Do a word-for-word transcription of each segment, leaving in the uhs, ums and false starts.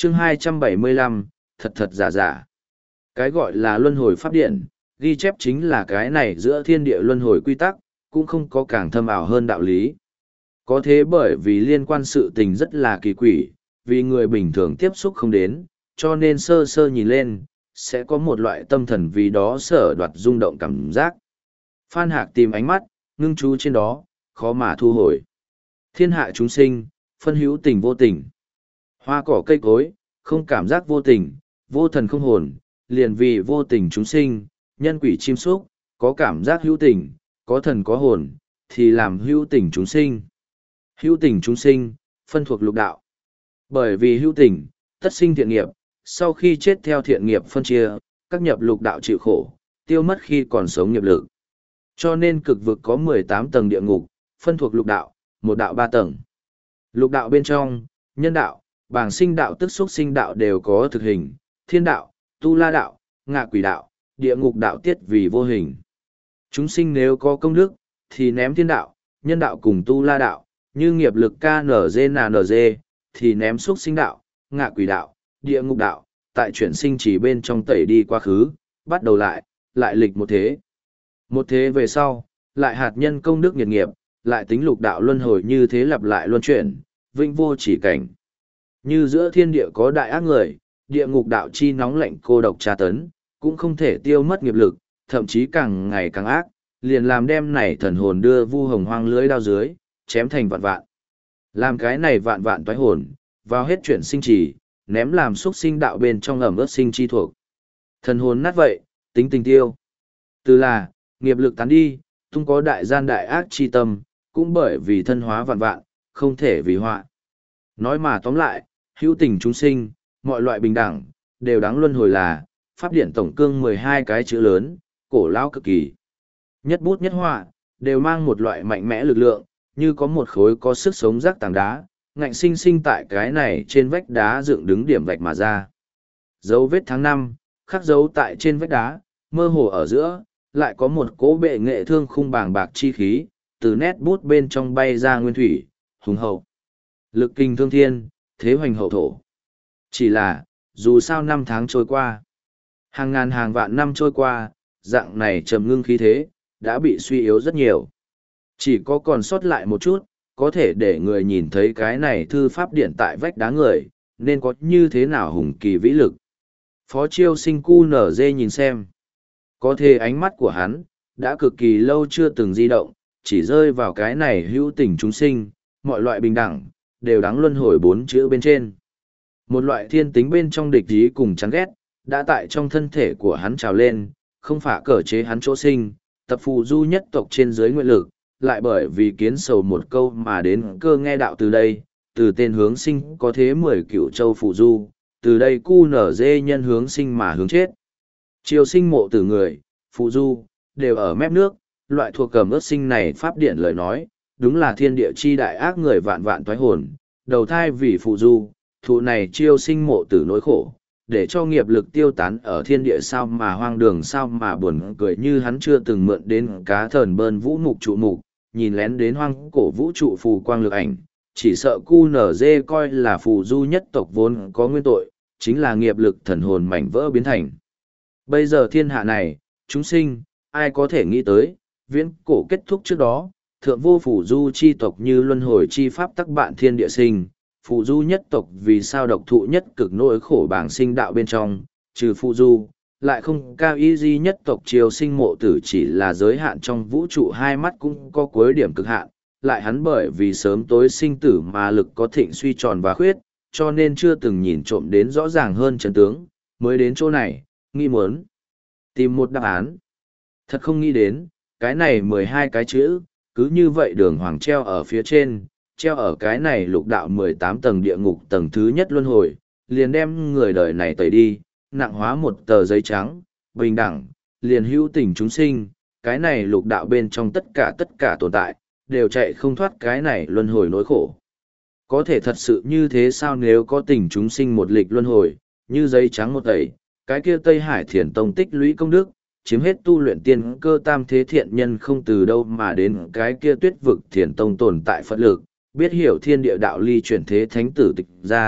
chương hai trăm bảy mươi lăm, thật thật giả giả. Cái gọi là luân hồi pháp điện, ghi chép chính là cái này giữa thiên địa luân hồi quy tắc, cũng không có càng thâm ảo hơn đạo lý. Có thế bởi vì liên quan sự tình rất là kỳ quỷ, vì người bình thường tiếp xúc không đến, cho nên sơ sơ nhìn lên, sẽ có một loại tâm thần vì đó sở đoạt rung động cảm giác. Phan Hạc tìm ánh mắt, ngưng chú trên đó, khó mà thu hồi. Thiên hạ chúng sinh, phân hữu tình vô tình. Hoa cỏ cây cối, không cảm giác vô tình, vô thần không hồn, liền vì vô tình chúng sinh, nhân quỷ chim súc, có cảm giác hữu tình, có thần có hồn, thì làm hữu tình chúng sinh. Hữu tình chúng sinh, phân thuộc lục đạo. Bởi vì hữu tình, tất sinh thiện nghiệp, sau khi chết theo thiện nghiệp phân chia, các nhập lục đạo chịu khổ, tiêu mất khi còn sống nghiệp lực. Cho nên cực vực có mười tám tầng địa ngục, phân thuộc lục đạo, một đạo ba tầng. Lục đạo bên trong, nhân đạo, bảng sinh đạo tức xúc sinh đạo đều có thực hình, thiên đạo, tu la đạo, ngạ quỷ đạo, địa ngục đạo tiết vì vô hình. Chúng sinh nếu có công đức, thì ném thiên đạo, nhân đạo cùng tu la đạo, như nghiệp lực ca en giê en en giê, thì ném xúc sinh đạo, ngạ quỷ đạo, địa ngục đạo, tại chuyển sinh chỉ bên trong tẩy đi quá khứ, bắt đầu lại, lại lịch một thế. Một thế về sau, lại hạt nhân công đức nhiệt nghiệp, lại tính lục đạo luân hồi như thế lặp lại luân chuyển, vinh vô chỉ cảnh. Như giữa thiên địa có đại ác người, địa ngục đạo chi nóng lạnh cô độc tra tấn, cũng không thể tiêu mất nghiệp lực, thậm chí càng ngày càng ác, liền làm đem này thần hồn đưa vu hồng hoang lưới đao dưới, chém thành vạn vạn. Làm cái này vạn vạn toái hồn, vào hết chuyển sinh trì, ném làm xúc sinh đạo bên trong ẩm ướt sinh chi thuộc. Thần hồn nát vậy, tính tình tiêu. Từ là, nghiệp lực tán đi, tung có đại gian đại ác chi tâm, cũng bởi vì thân hóa vạn vạn, không thể vì họa. Nói mà tóm lại, hữu tình chúng sinh, mọi loại bình đẳng, đều đáng luân hồi là, pháp điển tổng cương mười hai cái chữ lớn, cổ lao cực kỳ. Nhất bút nhất họa, đều mang một loại mạnh mẽ lực lượng, như có một khối có sức sống rác tảng đá, ngạnh sinh sinh tại cái này trên vách đá dựng đứng điểm vạch mà ra. Dấu vết tháng năm, khắc dấu tại trên vách đá, mơ hồ ở giữa, lại có một cỗ bệ nghệ thương khung bàng bạc chi khí, từ nét bút bên trong bay ra nguyên thủy, hùng hậu. Lực kinh thương thiên, thế hoành hậu thổ. Chỉ là, dù sao năm tháng trôi qua, hàng ngàn hàng vạn năm trôi qua, dạng này trầm ngưng khí thế, đã bị suy yếu rất nhiều. Chỉ có còn sót lại một chút, có thể để người nhìn thấy cái này thư pháp điển tại vách đá người, nên có như thế nào hùng kỳ vĩ lực. Phó Chiêu Sinh cu nở dê nhìn xem. Có thể ánh mắt của hắn, đã cực kỳ lâu chưa từng di động, chỉ rơi vào cái này hữu tình chúng sinh, mọi loại bình đẳng, đều đáng luân hồi bốn chữ bên trên. Một loại thiên tính bên trong địch ý cùng chán ghét, đã tại trong thân thể của hắn trào lên, không phải cỡ chế hắn chỗ sinh, tập phù du nhất tộc trên dưới nguyện lực, lại bởi vì kiến sầu một câu mà đến cơ nghe đạo từ đây, từ tên hướng sinh có thế mười cựu châu phù du, từ đây cu nở dê nhân hướng sinh mà hướng chết. Triều sinh mộ tử người, phù du, đều ở mép nước, loại thuộc cầm ớt sinh này pháp điển lời nói, đúng là thiên địa chi đại ác người vạn vạn toái hồn, đầu thai vì phù du, thụ này chiêu sinh mộ tử nỗi khổ, để cho nghiệp lực tiêu tán ở thiên địa sao mà hoang đường sao mà buồn cười như hắn chưa từng mượn đến cá thần bơn vũ mục trụ mục, nhìn lén đến hoang cổ vũ trụ phù quang lực ảnh, chỉ sợ cu nở dê coi là phù du nhất tộc vốn có nguyên tội, chính là nghiệp lực thần hồn mảnh vỡ biến thành. Bây giờ thiên hạ này, chúng sinh, ai có thể nghĩ tới, viễn cổ kết thúc trước đó, thượng vô phù du chi tộc như luân hồi chi pháp tắc bạn thiên địa sinh, phù du nhất tộc vì sao độc thụ nhất cực nỗi khổ bảng sinh đạo bên trong, trừ phù du, lại không cao y di nhất tộc triều sinh mộ tử chỉ là giới hạn trong vũ trụ hai mắt cũng có cuối điểm cực hạn, lại hắn bởi vì sớm tối sinh tử mà lực có thịnh suy tròn và khuyết, cho nên chưa từng nhìn trộm đến rõ ràng hơn chân tướng, mới đến chỗ này, nghi muốn tìm một đáp án. Thật không nghĩ đến, cái này mười hai cái chữ, cứ như vậy đường hoàng treo ở phía trên, treo ở cái này lục đạo mười tám tầng địa ngục tầng thứ nhất luân hồi, liền đem người đời này tẩy đi, nặng hóa một tờ giấy trắng, bình đẳng, liền hữu tình chúng sinh, cái này lục đạo bên trong tất cả tất cả tồn tại, đều chạy không thoát cái này luân hồi nỗi khổ. Có thể thật sự như thế sao nếu có tình chúng sinh một lịch luân hồi, như giấy trắng một tẩy, cái kia Tây Hải Thiền Tông tích lũy công đức, chiếm hết tu luyện tiên cơ tam thế thiện nhân không từ đâu mà đến cái kia tuyết vực Thiền Tông tồn tại Phật lực, biết hiểu thiên địa đạo ly chuyển thế thánh tử tịch ra,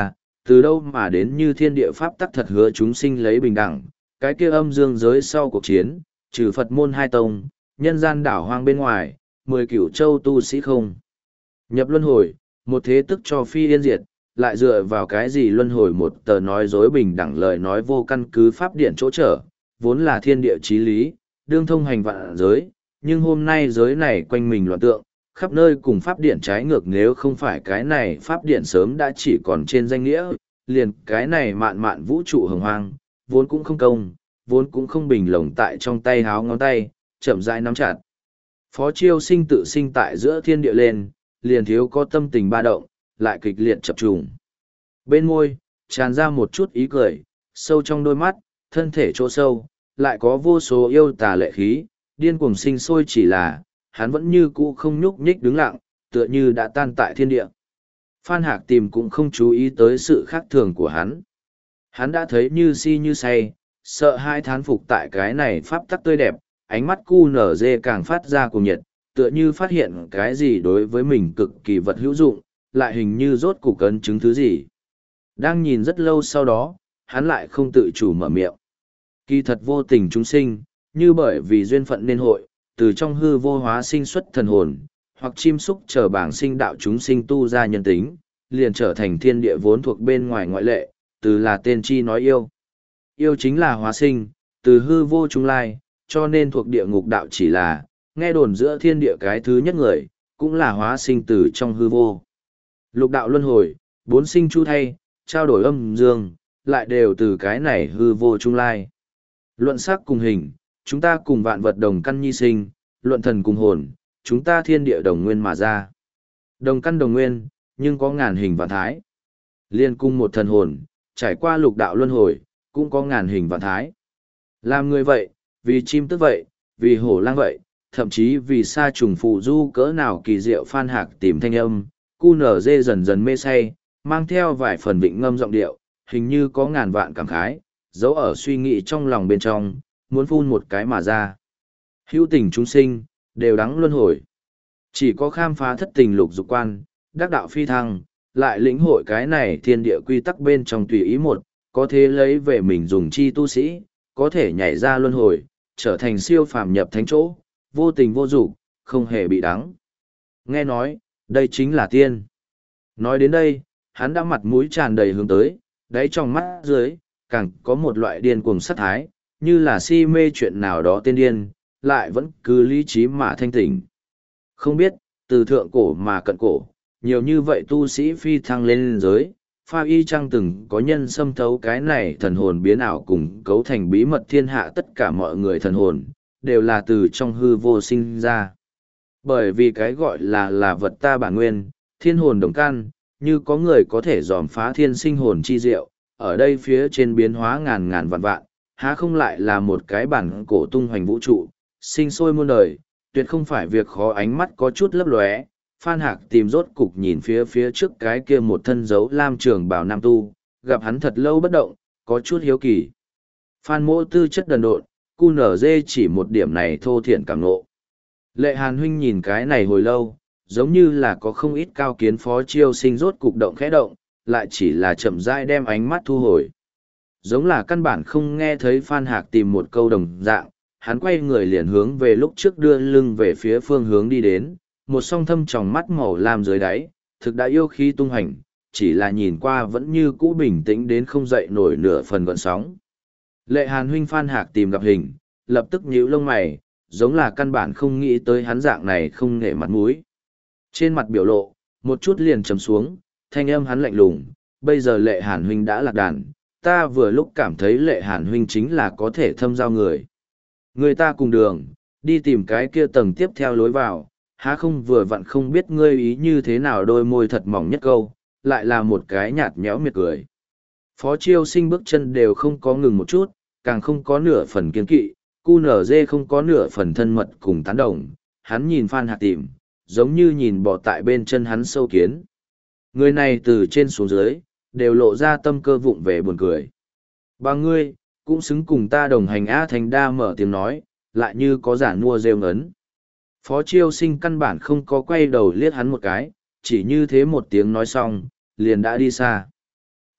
từ đâu mà đến như thiên địa pháp tắc thật hứa chúng sinh lấy bình đẳng, cái kia âm dương giới sau cuộc chiến, trừ Phật môn hai tông, nhân gian đảo hoang bên ngoài, mười cửu châu tu sĩ không. Nhập luân hồi, một thế tức cho phi yên diệt, lại dựa vào cái gì luân hồi một tờ nói dối bình đẳng lời nói vô căn cứ pháp điện chỗ trở, vốn là thiên địa chí lý, đương thông hành vạn giới, nhưng hôm nay giới này quanh mình loạn tượng, khắp nơi cùng pháp điện trái ngược, nếu không phải cái này pháp điện sớm đã chỉ còn trên danh nghĩa, liền cái này mạn mạn vũ trụ hồng hoang, vốn cũng không công, vốn cũng không bình lồng tại trong tay háo ngón tay, chậm rãi nắm chặt. Phó Chiêu Sinh tự sinh tại giữa thiên địa lên, liền thiếu có tâm tình ba động, lại kịch liệt chập trùng. Bên môi, tràn ra một chút ý cười, sâu trong đôi mắt, thân thể chỗ sâu, lại có vô số yêu tà lệ khí, điên cuồng sinh sôi, chỉ là, hắn vẫn như cũ không nhúc nhích đứng lặng, tựa như đã tan tại thiên địa. Phan Hạc Tìm cũng không chú ý tới sự khác thường của hắn. Hắn đã thấy như si như say, sợ hai thán phục tại cái này pháp tắc tươi đẹp, ánh mắt cu nở dê càng phát ra cuồng nhiệt, tựa như phát hiện cái gì đối với mình cực kỳ vật hữu dụng, lại hình như rốt cục cấn chứng thứ gì. Đang nhìn rất lâu sau đó, hắn lại không tự chủ mở miệng. Kỳ thật vô tình chúng sinh, như bởi vì duyên phận nên hội, từ trong hư vô hóa sinh xuất thần hồn, hoặc chim súc chờ bảng sinh đạo chúng sinh tu ra nhân tính, liền trở thành thiên địa vốn thuộc bên ngoài ngoại lệ, từ là tên chi nói yêu. Yêu chính là hóa sinh, từ hư vô trung lai, cho nên thuộc địa ngục đạo chỉ là, nghe đồn giữa thiên địa cái thứ nhất người, cũng là hóa sinh từ trong hư vô. Lục đạo luân hồi, bốn sinh chu thay, trao đổi âm dương, lại đều từ cái này hư vô trung lai. Luận sắc cùng hình, chúng ta cùng vạn vật đồng căn nhi sinh, luận thần cùng hồn, chúng ta thiên địa đồng nguyên mà ra. Đồng căn đồng nguyên, nhưng có ngàn hình vạn thái. Liên cung một thần hồn, trải qua lục đạo luân hồi, cũng có ngàn hình vạn thái. Làm người vậy, vì chim tức vậy, vì hổ lang vậy, thậm chí vì sa trùng phù du cỡ nào kỳ diệu. Phan Hạc Tìm thanh âm, cu nở dê dần dần mê say, mang theo vài phần vịnh ngâm giọng điệu, hình như có ngàn vạn cảm khái, giấu ở suy nghĩ trong lòng bên trong, muốn phun một cái mà ra. Hữu tình chúng sinh, đều đắng luân hồi. Chỉ có khám phá thất tình lục dục quan, đắc đạo phi thăng, lại lĩnh hội cái này thiên địa quy tắc bên trong tùy ý một, có thể lấy về mình dùng chi tu sĩ, có thể nhảy ra luân hồi, trở thành siêu phàm nhập thánh chỗ, vô tình vô dục, không hề bị đắng. Nghe nói, đây chính là tiên. Nói đến đây, hắn đã mặt mũi tràn đầy hướng tới, đáy trong mắt dưới, càng có một loại điên cuồng sát thái, như là si mê chuyện nào đó tiên điên, lại vẫn cứ lý trí mà thanh tỉnh. Không biết, từ thượng cổ mà cận cổ, nhiều như vậy tu sĩ phi thăng lên giới, pha y chăng từng có nhân xâm thấu cái này thần hồn biến ảo cùng cấu thành bí mật thiên hạ, tất cả mọi người thần hồn, đều là từ trong hư vô sinh ra. Bởi vì cái gọi là là vật ta bản nguyên, thiên hồn đồng căn, như có người có thể dòm phá thiên sinh hồn chi diệu, ở đây phía trên biến hóa ngàn ngàn vạn vạn, há không lại là một cái bản cổ tung hoành vũ trụ, sinh sôi muôn đời, tuyệt không phải việc khó. Ánh mắt có chút lấp lóe, Phan Hạc Tìm rốt cục nhìn phía phía trước cái kia một thân dấu lam trường bào nam tu, gặp hắn thật lâu bất động, có chút hiếu kỳ. Phan Mỗ tư chất đần độn, cu nở dê chỉ một điểm này thô thiển cảm ngộ. Lệ Hàn huynh nhìn cái này hồi lâu, giống như là có không ít cao kiến. Phó Chiêu Sinh rốt cục động khẽ động, lại chỉ là chậm rãi đem ánh mắt thu hồi. Giống là căn bản không nghe thấy Phan Hạc Tìm một câu đồng dạng, hắn quay người liền hướng về lúc trước đưa lưng về phía phương hướng đi đến, một song thâm tròng mắt màu lam dưới đáy, thực đã yêu khí tung hành, chỉ là nhìn qua vẫn như cũ bình tĩnh đến không dậy nổi nửa phần gợn sóng. Lệ Hàn huynh Phan Hạc Tìm gặp hình, lập tức nhíu lông mày, giống là căn bản không nghĩ tới hắn dạng này không nể mặt mũi. Trên mặt biểu lộ, một chút liền trầm xuống, thanh âm hắn lạnh lùng, bây giờ Lệ Hàn huynh đã lạc đàn, ta vừa lúc cảm thấy Lệ Hàn huynh chính là có thể thâm giao người. Người ta cùng đường, đi tìm cái kia tầng tiếp theo lối vào, há không vừa vặn không biết ngươi ý như thế nào. Đôi môi thật mỏng nhất câu, lại là một cái nhạt nhẽo miệt cười. Phó Chiêu Sinh bước chân đều không có ngừng một chút, càng không có nửa phần kiên kỵ, cu nở dê không có nửa phần thân mật cùng tán đồng. Hắn nhìn Phan Hạc Tìm, giống như nhìn bò tại bên chân hắn sâu kiến. Người này từ trên xuống dưới, đều lộ ra tâm cơ vụng về buồn cười. Bà ngươi, cũng xứng cùng ta đồng hành. A Thành Đa mở tiếng nói, lại như có giả nua rêu ngấn. Phó Chiêu Sinh căn bản không có quay đầu liếc hắn một cái, chỉ như thế một tiếng nói xong, liền đã đi xa.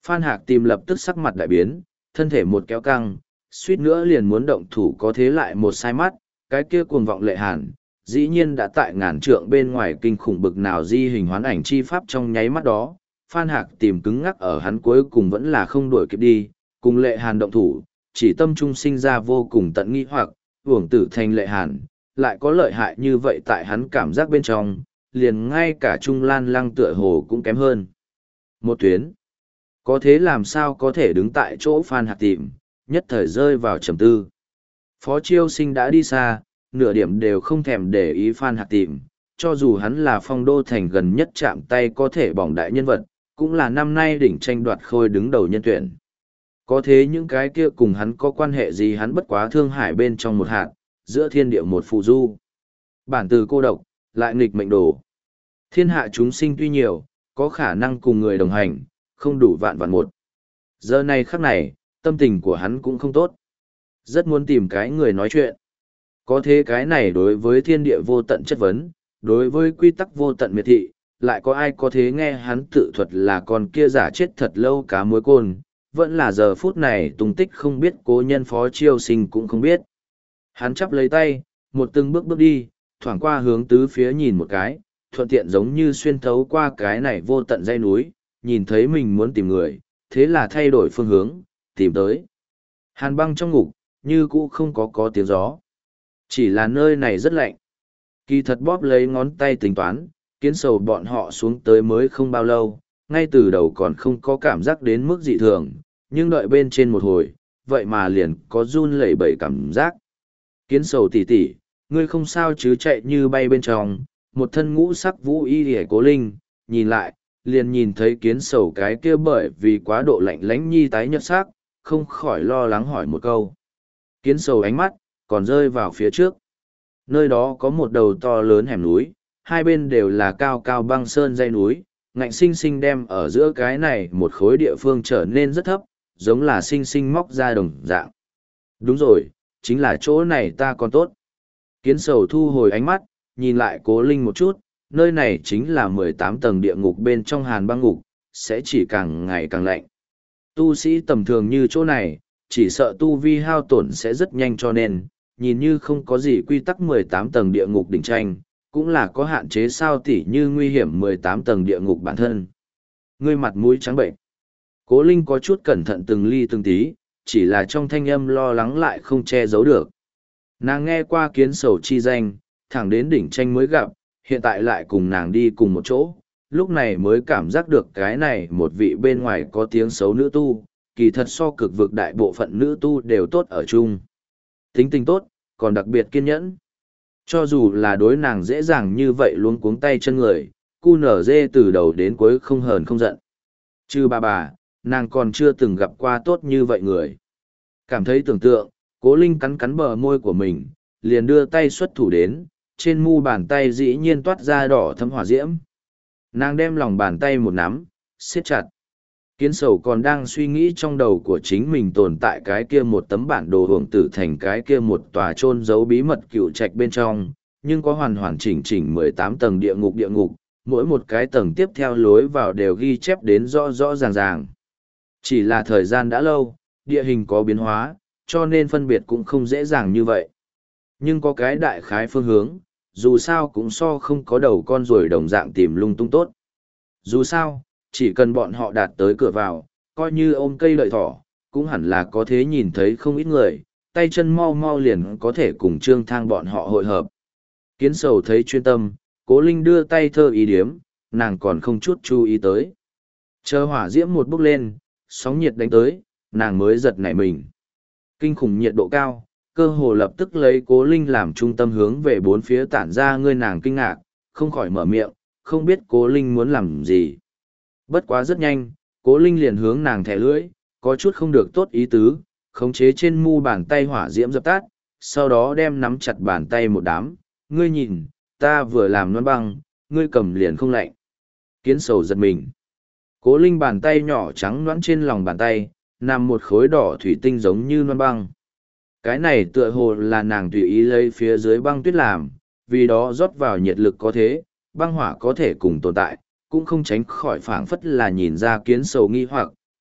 Phan Hạc Tìm lập tức sắc mặt đại biến, thân thể một kéo căng, suýt nữa liền muốn động thủ, có thế lại một sai mắt, cái kia cuồng vọng Lệ Hàn, dĩ nhiên đã tại ngàn trượng bên ngoài kinh khủng bực nào di hình hoán ảnh chi pháp trong nháy mắt đó. Phan Hạc Tìm cứng ngắc ở hắn cuối cùng vẫn là không đuổi kịp đi, cùng Lệ Hàn động thủ, chỉ tâm trung sinh ra vô cùng tận nghi hoặc, uổng tử thành Lệ Hàn, lại có lợi hại như vậy tại hắn cảm giác bên trong, liền ngay cả Trung Lan Lăng tựa hồ cũng kém hơn. Một tuyến, có thế làm sao có thể đứng tại chỗ Phan Hạc Tìm, nhất thời rơi vào trầm tư. Phó Chiêu Sinh đã đi xa, nửa điểm đều không thèm để ý Phan Hạc Tìm, cho dù hắn là Phong Đô Thành gần nhất chạm tay có thể bỏng đại nhân vật, cũng là năm nay đỉnh tranh đoạt khôi đứng đầu nhân tuyển. Có thế những cái kia cùng hắn có quan hệ gì, hắn bất quá thương hải bên trong một hạt, giữa thiên địa một phù du. Bản từ cô độc, lại nghịch mệnh đồ. Thiên hạ chúng sinh tuy nhiều, có khả năng cùng người đồng hành, không đủ vạn vạn một. Giờ này khắc này, tâm tình của hắn cũng không tốt. Rất muốn tìm cái người nói chuyện. Có thế cái này đối với thiên địa vô tận chất vấn, đối với quy tắc vô tận miệt thị, lại có ai có thế nghe hắn tự thuật là con kia giả chết thật lâu cá muối côn, vẫn là giờ phút này tung tích không biết, cố nhân Phó Chiêu Sinh cũng không biết. Hắn chắp lấy tay, một từng bước bước đi, thoảng qua hướng tứ phía nhìn một cái, thuận tiện giống như xuyên thấu qua cái này vô tận dãy núi, nhìn thấy mình muốn tìm người, thế là thay đổi phương hướng, tìm tới. Hàn băng trong ngục, như cũ không có có tiếng gió. Chỉ là nơi này rất lạnh. Kỳ thật bóp lấy ngón tay tính toán, Kiến Sầu bọn họ xuống tới mới không bao lâu, ngay từ đầu còn không có cảm giác đến mức dị thường, nhưng đợi bên trên một hồi, vậy mà liền có run lẩy bẩy cảm giác. Kiến Sầu tỉ tỉ, ngươi không sao chứ, chạy như bay bên trong, một thân ngũ sắc vũ y hề Cố Linh, nhìn lại, liền nhìn thấy Kiến Sầu cái kia bởi vì quá độ lạnh lánh nhi tái nhợt sắc, không khỏi lo lắng hỏi một câu. Kiến Sầu ánh mắt, còn rơi vào phía trước. Nơi đó có một đầu to lớn hẻm núi, hai bên đều là cao cao băng sơn dãy núi, ngạnh sinh sinh đem ở giữa cái này một khối địa phương trở nên rất thấp, giống là sinh sinh móc ra đồng dạng. Đúng rồi, chính là chỗ này ta còn tốt. Kiến Sầu thu hồi ánh mắt, nhìn lại Cố Linh một chút, nơi này chính là mười tám tầng địa ngục bên trong hàn băng ngục, sẽ chỉ càng ngày càng lạnh. Tu sĩ tầm thường như chỗ này, chỉ sợ tu vi hao tổn sẽ rất nhanh, cho nên, nhìn như không có gì quy tắc mười tám tầng địa ngục đỉnh tranh, cũng là có hạn chế sao, tỉ như nguy hiểm mười tám tầng địa ngục bản thân. Ngươi mặt mũi trắng bệnh. Cố Linh có chút cẩn thận từng ly từng tí, chỉ là trong thanh âm lo lắng lại không che giấu được. Nàng nghe qua Kiến Sầu chi danh, thẳng đến đỉnh tranh mới gặp, hiện tại lại cùng nàng đi cùng một chỗ, lúc này mới cảm giác được cái này một vị bên ngoài có tiếng xấu nữ tu, kỳ thật so cực vực đại bộ phận nữ tu đều tốt ở chung. Tính tình tốt, còn đặc biệt kiên nhẫn. Cho dù là đối nàng dễ dàng như vậy luống cuống tay chân người, cu nở dê từ đầu đến cuối không hờn không giận. Chứ bà bà, nàng còn chưa từng gặp qua tốt như vậy người. Cảm thấy tưởng tượng, Cố Linh cắn cắn bờ môi của mình, liền đưa tay xuất thủ đến, trên mu bàn tay dĩ nhiên toát ra đỏ thấm hỏa diễm. Nàng đem lòng bàn tay một nắm, siết chặt. Kiến Sầu còn đang suy nghĩ trong đầu của chính mình tồn tại cái kia một tấm bản đồ hưởng tử thành cái kia một tòa chôn giấu bí mật cựu trạch bên trong, nhưng có hoàn hoàn chỉnh chỉnh mười tám tầng địa ngục địa ngục, mỗi một cái tầng tiếp theo lối vào đều ghi chép đến rõ rõ ràng ràng. Chỉ là thời gian đã lâu, địa hình có biến hóa, cho nên phân biệt cũng không dễ dàng như vậy. Nhưng có cái đại khái phương hướng, dù sao cũng so không có đầu con ruồi đồng dạng tìm lung tung tốt. Dù sao, chỉ cần bọn họ đạt tới cửa vào, coi như ôm cây lợi thỏ, cũng hẳn là có thế nhìn thấy không ít người, tay chân mau mau liền có thể cùng Trương Thang bọn họ hội hợp. Kiến Sầu thấy chuyên tâm, Cố Linh đưa tay thơ ý điếm, nàng còn không chút chú ý tới. Chờ hỏa diễm một bốc lên, sóng nhiệt đánh tới, nàng mới giật nảy mình. Kinh khủng nhiệt độ cao, cơ hồ lập tức lấy Cố Linh làm trung tâm hướng về bốn phía tản ra, ngươi nàng kinh ngạc, không khỏi mở miệng, không biết Cố Linh muốn làm gì. Bất quá rất nhanh, Cố Linh liền hướng nàng thẻ lưỡi, có chút không được tốt ý tứ, khống chế trên mu bàn tay hỏa diễm dập tắt, sau đó đem nắm chặt bàn tay một đám, ngươi nhìn, ta vừa làm non băng, ngươi cầm liền không lạnh. Kiến Sầu giật mình. Cố Linh bàn tay nhỏ trắng nõn trên lòng bàn tay, nằm một khối đỏ thủy tinh giống như non băng. Cái này tựa hồ là nàng tùy ý lấy phía dưới băng tuyết làm, vì đó rót vào nhiệt lực có thế, băng hỏa có thể cùng tồn tại, cũng không tránh khỏi phảng phất là nhìn ra Kiến Sầu nghi hoặc,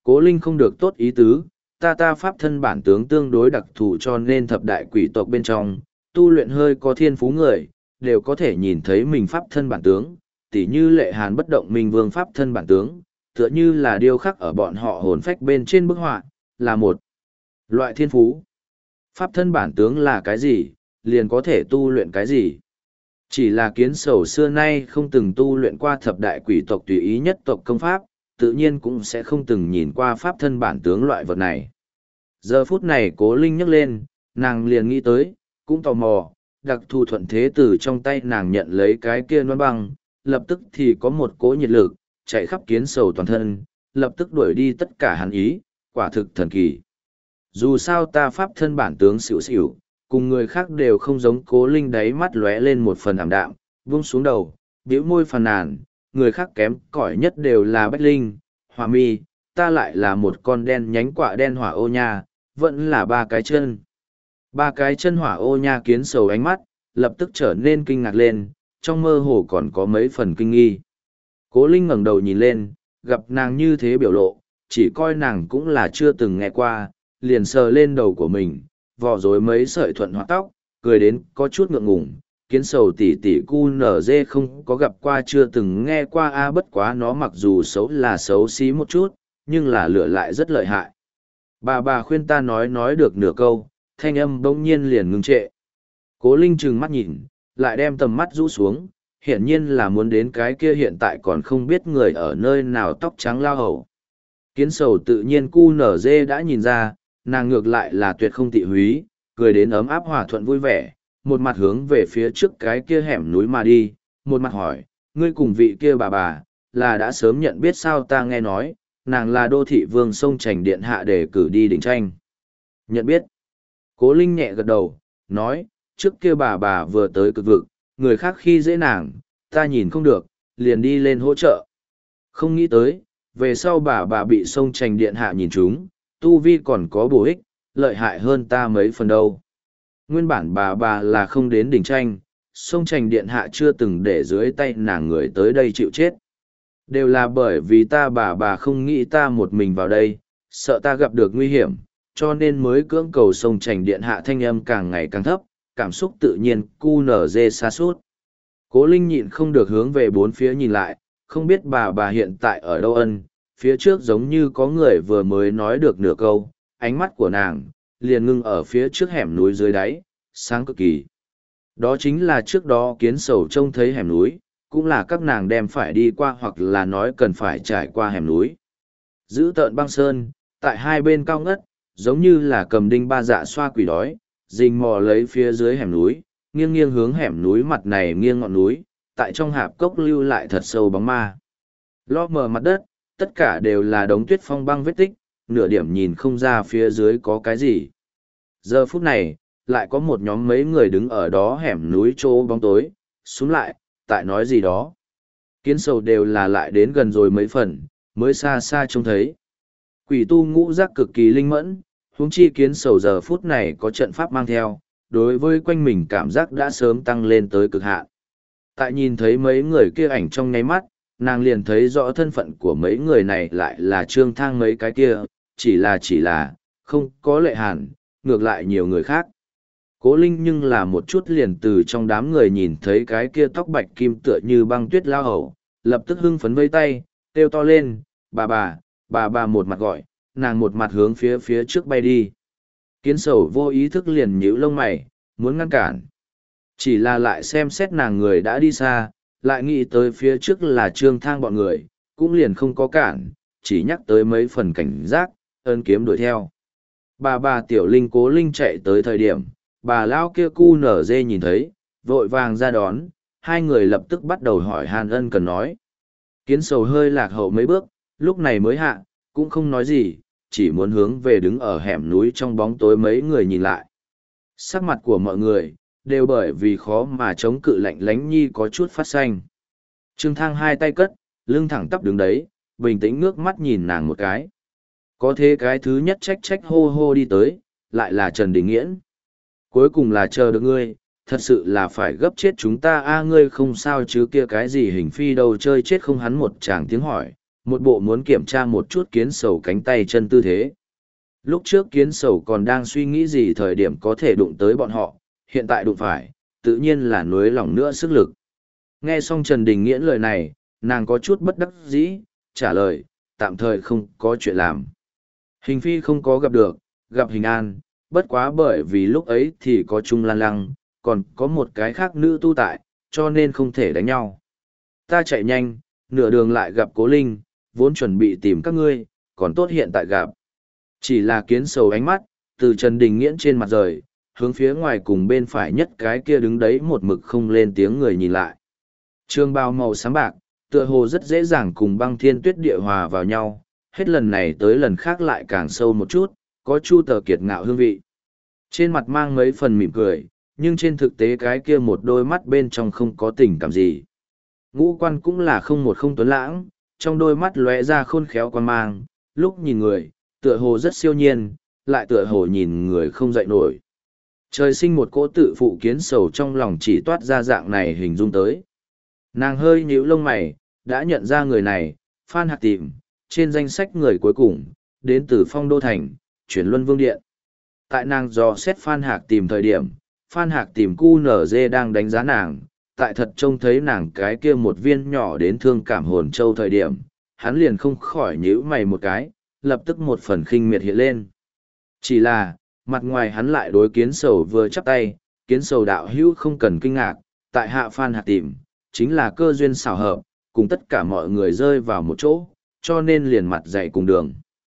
Cố Linh không được tốt ý tứ, ta ta pháp thân bản tướng tương đối đặc thù cho nên thập đại quỷ tộc bên trong, tu luyện hơi có thiên phú người, đều có thể nhìn thấy mình pháp thân bản tướng, tỉ như lệ hàn bất động minh vương pháp thân bản tướng, tựa như là điêu khắc ở bọn họ hồn phách bên trên bức họa, là một loại thiên phú. Pháp thân bản tướng là cái gì, liền có thể tu luyện cái gì. Chỉ là kiến sầu xưa nay không từng tu luyện qua thập đại quỷ tộc tùy ý nhất tộc công pháp, tự nhiên cũng sẽ không từng nhìn qua pháp thân bản tướng loại vật này. Giờ phút này Cố Linh nhấc lên, nàng liền nghĩ tới, cũng tò mò, đặc thù thuận thế từ trong tay nàng nhận lấy cái kia noan băng, lập tức thì có một cỗ nhiệt lực, chạy khắp kiến sầu toàn thân, lập tức đuổi đi tất cả hắn ý, quả thực thần kỳ. Dù sao ta pháp thân bản tướng xỉu xỉu, cùng người khác đều không giống. Cố Linh đáy mắt lóe lên một phần ảm đạm, vung xuống đầu, bĩu môi phàn nàn, người khác kém cỏi nhất đều là Bách Linh, Hỏa Mi, ta lại là một con đen nhánh quạ đen hỏa ô nha, vẫn là ba cái chân. Ba cái chân hỏa ô nha kiến sầu ánh mắt, lập tức trở nên kinh ngạc lên, trong mơ hồ còn có mấy phần kinh nghi. Cố Linh ngẩng đầu nhìn lên, gặp nàng như thế biểu lộ, chỉ coi nàng cũng là chưa từng nghe qua, liền sờ lên đầu của mình, vò rối mấy sợi thuận hoa tóc, cười đến có chút ngượng ngùng. Kiến sầu tỷ tỷ cu nở dê không có gặp qua chưa từng nghe qua a bất quá nó mặc dù xấu là xấu xí một chút, nhưng là lửa lại rất lợi hại. Bà bà khuyên ta nói nói được nửa câu, thanh âm bỗng nhiên liền ngưng trệ. Cố Linh trừng mắt nhìn, lại đem tầm mắt rũ xuống, hiển nhiên là muốn đến cái kia hiện tại còn không biết người ở nơi nào tóc trắng lao hầu. Kiến sầu tự nhiên cu nở dê đã nhìn ra, nàng ngược lại là tuyệt không tị húy, cười đến ấm áp hòa thuận vui vẻ, một mặt hướng về phía trước cái kia hẻm núi mà đi, một mặt hỏi, ngươi cùng vị kia bà bà, là đã sớm nhận biết sao? Ta nghe nói, nàng là đô thị vương sông Trành Điện hạ để cử đi đỉnh tranh. Nhận biết. Cố Linh nhẹ gật đầu, nói, trước kia bà bà vừa tới cực vực, người khác khi dễ nàng, ta nhìn không được, liền đi lên hỗ trợ. Không nghĩ tới, về sau bà bà bị sông Trành Điện hạ nhìn trúng, tu vi còn có bổ ích, lợi hại hơn ta mấy phần đâu. Nguyên bản bà bà là không đến đỉnh tranh, sông Trành Điện hạ chưa từng để dưới tay nàng người tới đây chịu chết. Đều là bởi vì ta bà bà không nghĩ ta một mình vào đây, sợ ta gặp được nguy hiểm, cho nên mới cưỡng cầu sông Trành Điện hạ. Thanh âm càng ngày càng thấp, cảm xúc tự nhiên cu nở dê xa suốt. Cố Linh nhịn không được hướng về bốn phía nhìn lại, không biết bà bà hiện tại ở đâu. Ân, phía trước giống như có người vừa mới nói được nửa câu, ánh mắt của nàng liền ngưng ở phía trước hẻm núi dưới đáy, sáng cực kỳ. Đó chính là trước đó kiến sầu trông thấy hẻm núi, cũng là các nàng đem phải đi qua hoặc là nói cần phải trải qua hẻm núi. Giữ tợn băng sơn, tại hai bên cao ngất, giống như là cầm đinh ba dạ xoa quỷ đói, rình mò lấy phía dưới hẻm núi, nghiêng nghiêng hướng hẻm núi mặt này nghiêng ngọn núi, tại trong hạp cốc lưu lại thật sâu bóng ma. Lo mờ mặt đất, tất cả đều là đống tuyết phong băng vết tích, nửa điểm nhìn không ra phía dưới có cái gì. Giờ phút này, lại có một nhóm mấy người đứng ở đó hẻm núi chỗ bóng tối, xuống lại, tại nói gì đó. Kiến sầu đều là lại đến gần rồi mấy phần, mới xa xa trông thấy. Quỷ tu ngũ giác cực kỳ linh mẫn, huống chi kiến sầu giờ phút này có trận pháp mang theo, đối với quanh mình cảm giác đã sớm tăng lên tới cực hạn. Tại nhìn thấy mấy người kia ảnh trong nháy mắt, nàng liền thấy rõ thân phận của mấy người này lại là Trương Thang mấy cái kia, chỉ là chỉ là, không có Lệ Hàn, ngược lại nhiều người khác. Cố Linh nhưng là một chút liền từ trong đám người nhìn thấy cái kia tóc bạch kim tựa như băng tuyết lao hầu, lập tức hưng phấn vây tay, kêu to lên, bà bà, bà bà, một mặt gọi, nàng một mặt hướng phía phía trước bay đi. Kiến sầu vô ý thức liền nhíu lông mày, muốn ngăn cản. Chỉ là lại xem xét nàng người đã đi xa, lại nghĩ tới phía trước là Trương Thang bọn người, cũng liền không có cản, chỉ nhắc tới mấy phần cảnh giác, ơn kiếm đuổi theo. Bà bà Tiểu Linh Cố Linh chạy tới thời điểm, bà lão kia cu nở dê nhìn thấy, vội vàng ra đón, hai người lập tức bắt đầu hỏi han ân cần nói. Kiến sầu hơi lạc hậu mấy bước, lúc này mới hạ, cũng không nói gì, chỉ muốn hướng về đứng ở hẻm núi trong bóng tối mấy người nhìn lại. Sắc mặt của mọi người, đều bởi vì khó mà chống cự lạnh lánh nhi có chút phát xanh. Trương Thang hai tay cất, lưng thẳng tắp đứng đấy, bình tĩnh ngước mắt nhìn nàng một cái. Có thế cái thứ nhất trách trách hô hô đi tới, lại là Trần Đình Nghiễn. Cuối cùng là chờ được ngươi, thật sự là phải gấp chết chúng ta a ngươi không sao chứ kia cái gì hình phi đâu chơi chết không. Hắn một chàng tiếng hỏi, Một bộ muốn kiểm tra một chút kiến sầu cánh tay chân tư thế. Lúc trước kiến sầu còn đang suy nghĩ gì thời điểm có thể đụng tới bọn họ, hiện tại đụng phải, tự nhiên là nuối lòng nữa sức lực. Nghe xong Trần Đình Nghiễn lời này, nàng có chút bất đắc dĩ, trả lời, tạm thời không có chuyện làm. Hình phi không có gặp được, gặp hình an, bất quá bởi vì lúc ấy thì có Trung Lan Lăng, còn có một cái khác nữ tu tại, cho nên không thể đánh nhau. Ta chạy nhanh, nửa đường lại gặp Cố Linh, vốn chuẩn bị tìm các ngươi, còn tốt hiện tại gặp. Chỉ là kiến sầu ánh mắt, từ Trần Đình Nghiễn trên mặt rời, hướng phía ngoài cùng bên phải nhất cái kia đứng đấy một mực không lên tiếng người nhìn lại. Trường bào màu sáng bạc, tựa hồ rất dễ dàng cùng băng thiên tuyết địa hòa vào nhau, hết lần này tới lần khác lại càng sâu một chút, có Chu Tờ Kiệt ngạo hương vị. Trên mặt mang mấy phần mỉm cười, nhưng trên thực tế cái kia một đôi mắt bên trong không có tình cảm gì. Ngũ quan cũng là không một không tuấn lãng, trong đôi mắt lóe ra khôn khéo quan mang, lúc nhìn người, tựa hồ rất siêu nhiên, lại tựa hồ nhìn người không dậy nổi. Trời sinh một cỗ tự phụ kiến sầu trong lòng chỉ toát ra dạng này hình dung tới. Nàng hơi nhíu lông mày, đã nhận ra người này, Phan Hạc Tìm, trên danh sách người cuối cùng, đến từ Phong Đô Thành, chuyển Luân Vương Điện. Tại nàng dò xét Phan Hạc Tìm thời điểm, Phan Hạc Tìm cu nở dê đang đánh giá nàng, tại thật trông thấy nàng cái kia một viên nhỏ đến thương cảm hồn châu thời điểm, hắn liền không khỏi nhíu mày một cái, lập tức một phần khinh miệt hiện lên. Chỉ là, mặt ngoài hắn lại đối kiến sầu vừa chắp tay, kiến sầu đạo hữu không cần kinh ngạc, tại hạ Phan Hạc Tìm, chính là cơ duyên xảo hợp, cùng tất cả mọi người rơi vào một chỗ, cho nên liền mặt dạy cùng đường.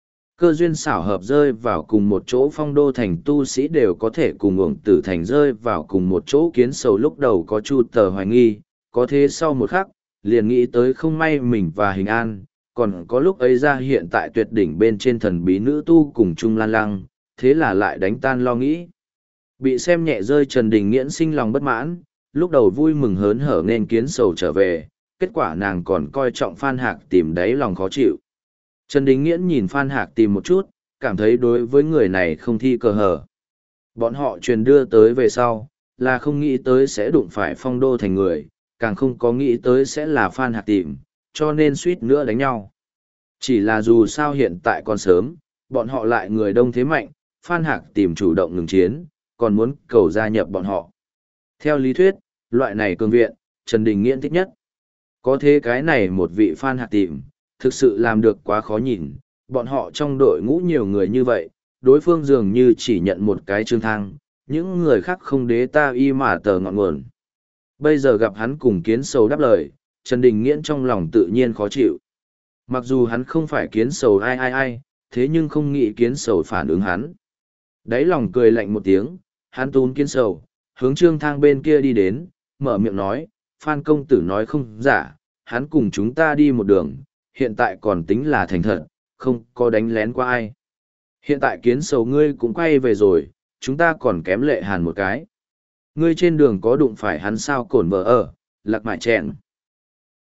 Cơ duyên xảo hợp rơi vào cùng một chỗ Phong Đô Thành tu sĩ đều có thể cùng Uổng Tử Thành rơi vào cùng một chỗ, kiến sầu lúc đầu có Chu Tờ hoài nghi, có thế sau một khắc, liền nghĩ tới không may mình và Hình An, còn có lúc ấy ra hiện tại tuyệt đỉnh bên trên thần bí nữ tu cùng Trung Lan Lăng, thế là lại đánh tan lo nghĩ. Bị xem nhẹ rơi Trần Đình Nghiễn sinh lòng bất mãn, lúc đầu vui mừng hớn hở nên kiến sầu trở về, kết quả nàng còn coi trọng Phan Hạc Tìm đáy lòng khó chịu. Trần Đình Nghiễn nhìn Phan Hạc Tìm một chút, cảm thấy đối với người này không thi cờ hở. Bọn họ truyền đưa tới về sau, là không nghĩ tới sẽ đụng phải Phong Đô Thành người, càng không có nghĩ tới sẽ là Phan Hạc Tìm, cho nên suýt nữa đánh nhau. Chỉ là dù sao hiện tại còn sớm, bọn họ lại người đông thế mạnh, Phan Hạc Tìm chủ động ngừng chiến, còn muốn cầu gia nhập bọn họ. Theo lý thuyết, loại này cường viện, Trần Đình Nghiễn thích nhất. Có thế cái này một vị Phan Hạc Tìm, thực sự làm được quá khó nhìn, bọn họ trong đội ngũ nhiều người như vậy, đối phương dường như chỉ nhận một cái trương thang, những người khác không đế ta y mà tờ ngọn nguồn. Bây giờ gặp hắn cùng kiến sầu đáp lời, Trần Đình Nghiễn trong lòng tự nhiên khó chịu. Mặc dù hắn không phải kiến sầu ai ai ai, thế nhưng không nghĩ kiến sầu phản ứng hắn. Đáy lòng cười lạnh một tiếng, hắn tún kiến sầu, hướng trương thang bên kia đi đến, mở miệng nói, Phan công tử nói không giả, hắn cùng chúng ta đi một đường, hiện tại còn tính là thành thật, không có đánh lén qua ai. Hiện tại kiến sầu ngươi cũng quay về rồi, chúng ta còn kém lệ hàn một cái. Ngươi trên đường có đụng phải hắn sao cổn vợ ở, lạc mại chèn.